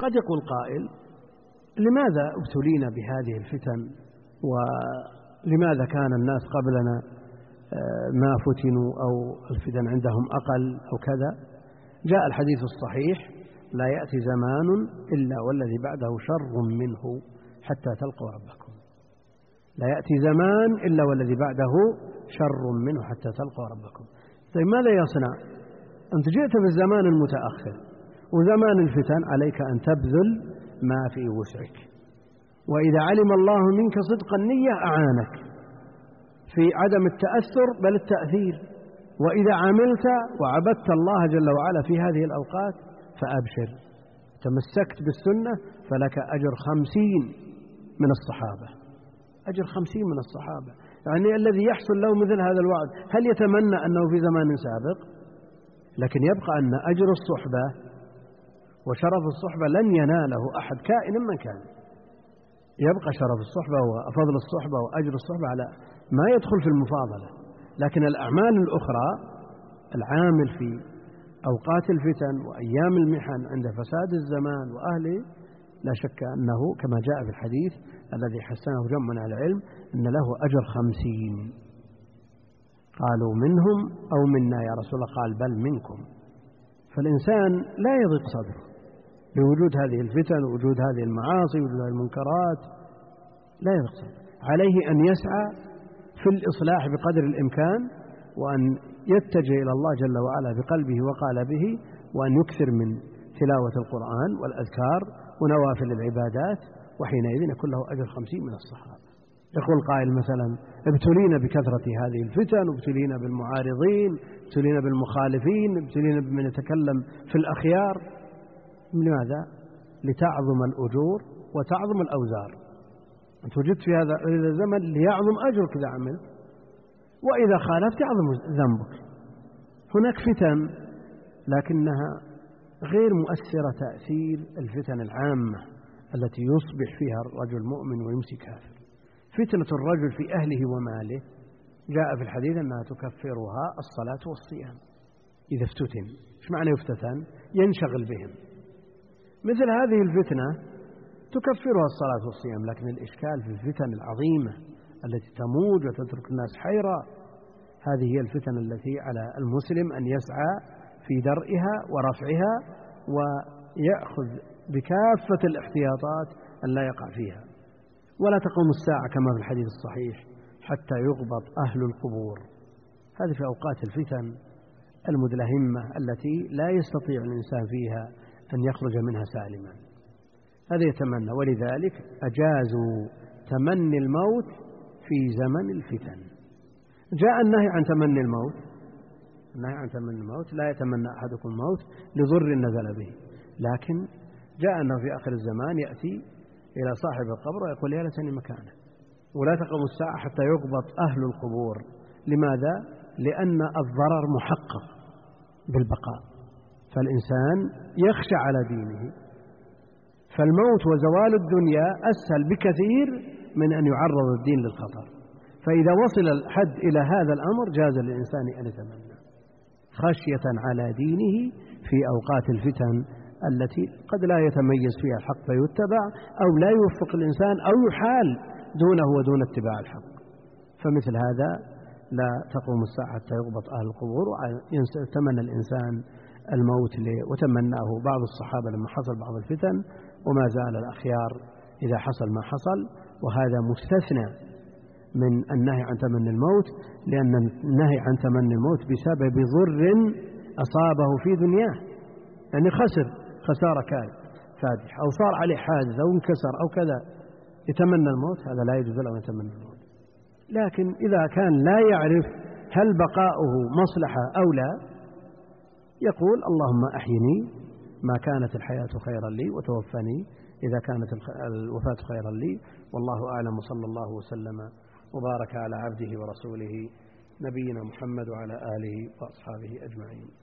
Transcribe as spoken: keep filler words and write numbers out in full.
قد يقول قائل: لماذا ابتلينا بهذه الفتن، ولماذا كان الناس قبلنا ما فتنوا أو الفتن عندهم أقل أو كذا؟ جاء الحديث الصحيح: لا يأتي زمان إلا والذي بعده شر منه حتى تلقوا ربكم. لا يأتي زمان إلا والذي بعده شر منه حتى تلقوا ربكم. طيب ماذا يصنع؟ أنت جئت بالزمان المتأخر وزمان الفتن، عليك أن تبذل ما في وسعك، وإذا علم الله منك صدق النية أعانك في عدم التأثر بل التأثير. وإذا عملت وعبدت الله جل وعلا في هذه الأوقات فأبشر، تمسكت بالسنة فلك أجر خمسين من الصحابة، أجر خمسين من الصحابة. يعني الذي يحصل له مثل هذا الوعد هل يتمنى أنه في زمان سابق؟ لكن يبقى أن أجر الصحبة وشرف الصحبة لن يناله أحد كائنا من كان. يبقى شرف الصحبة وفضل الصحبة وأجر الصحبة على ما يدخل في المفاضلة، لكن الأعمال الأخرى، العامل في أوقات الفتن وأيام المحن عند فساد الزمان وأهله، لا شك أنه كما جاء في الحديث الذي حسنه جمع من العلم أن له أجر خمسين. قالوا: منهم أو منا يا رسول الله؟ قال: بل منكم. فالإنسان لا يضيق صدره بوجود هذه الفتن ووجود هذه المعاصي ووجود هذه المنكرات، لا يضيق صدره. عليه أن يسعى في الإصلاح بقدر الإمكان، وأن يتجه إلى الله جل وعلا بقلبه وقالبه، وأن يكثر من تلاوة القرآن والأذكار ونوافل العبادات، وحينئذ يكون له أجر خمسين من الصحابة. يقول قائل مثلا: ابتلينا بكثرة هذه الفتن، وابتلينا بالمعارضين، ابتلينا بالمخالفين، ابتلينا بمن يتكلم في الأخيار. لماذا؟ لتعظم الأجور وتعظم الأوزار. أنت وجدت في هذا الزمن ليعظم أجرك إذا عملت، وإذا خالفت يعظم ذنبك. هناك فتن لكنها غير مؤثرة تأثير الفتن العامة التي يصبح فيها الرجل مؤمن ويمسي كافر. فتنة الرجل في أهله وماله جاء في الحديث أنها تكفرها الصلاة والصيام إذا افتتن. إيش معنى يفتتن؟ ينشغل بهم. مثل هذه الفتنة تكفرها الصلاة والصيام، لكن الإشكال في الفتن العظيمة التي تموج وتترك الناس حيرة، هذه هي الفتن التي على المسلم أن يسعى في درئها ورفعها، ويأخذ بكافة الاحتياطات أن لا يقع فيها. ولا تقوم الساعة كما في الحديث الصحيح حتى يغبط أهل القبور. هذه في أوقات الفتن المدلهمة التي لا يستطيع الإنسان فيها أن يخرج منها سالما. هذا يتمنى، ولذلك أجازوا تمني الموت في زمن الفتن. جاء النهي عن تمني الموت، النهي عن تمني الموت: لا يتمنى أحدكم الموت لضر نزل به. لكن جاء أنه في آخر الزمان يأتي إلى صاحب القبر ويقول: يا ليتني مكانه. ولا تقوم الساعة حتى يغبط أهل القبور. لماذا؟ لأن الضرر محقق بالبقاء، فالإنسان يخشى على دينه، فالموت وزوال الدنيا أسهل بكثير من أن يعرض الدين للخطر. فإذا وصل الحد إلى هذا الأمر جاز للإنسان أن يتمنى خشية على دينه في أوقات الفتن التي قد لا يتميز فيها الحق فيتبع، أو لا يوفق الإنسان أو يحال دونه ودون اتباع الحق. فمثل هذا لا تقوم الساعة حتى يغبط أهل القبور. ويتمنى الإنسان الموت، وتمناه بعض الصحابة لما حصل بعض الفتن، وما زال الأخيار إذا حصل ما حصل. وهذا مستثنى من النهي عن تمني الموت، لأن النهي عن تمني الموت بسبب ضر أصابه في دنياه، يعني خسر خسارة فادحة، أو صار عليه حادث أو انكسر أو كذا، يتمنى الموت، هذا لا يجوز له أن يتمنى الموت. لكن إذا كان لا يعرف هل بقاؤه مصلحة أو لا، يقول: اللهم أحيني ما كانت الحياة خيرا لي، وتوفني إذا كانت الوفاة خيرا لي. والله أعلم، وصلى الله وسلم وبارك على عبده ورسوله نبينا محمد وعلى آله وأصحابه أجمعين.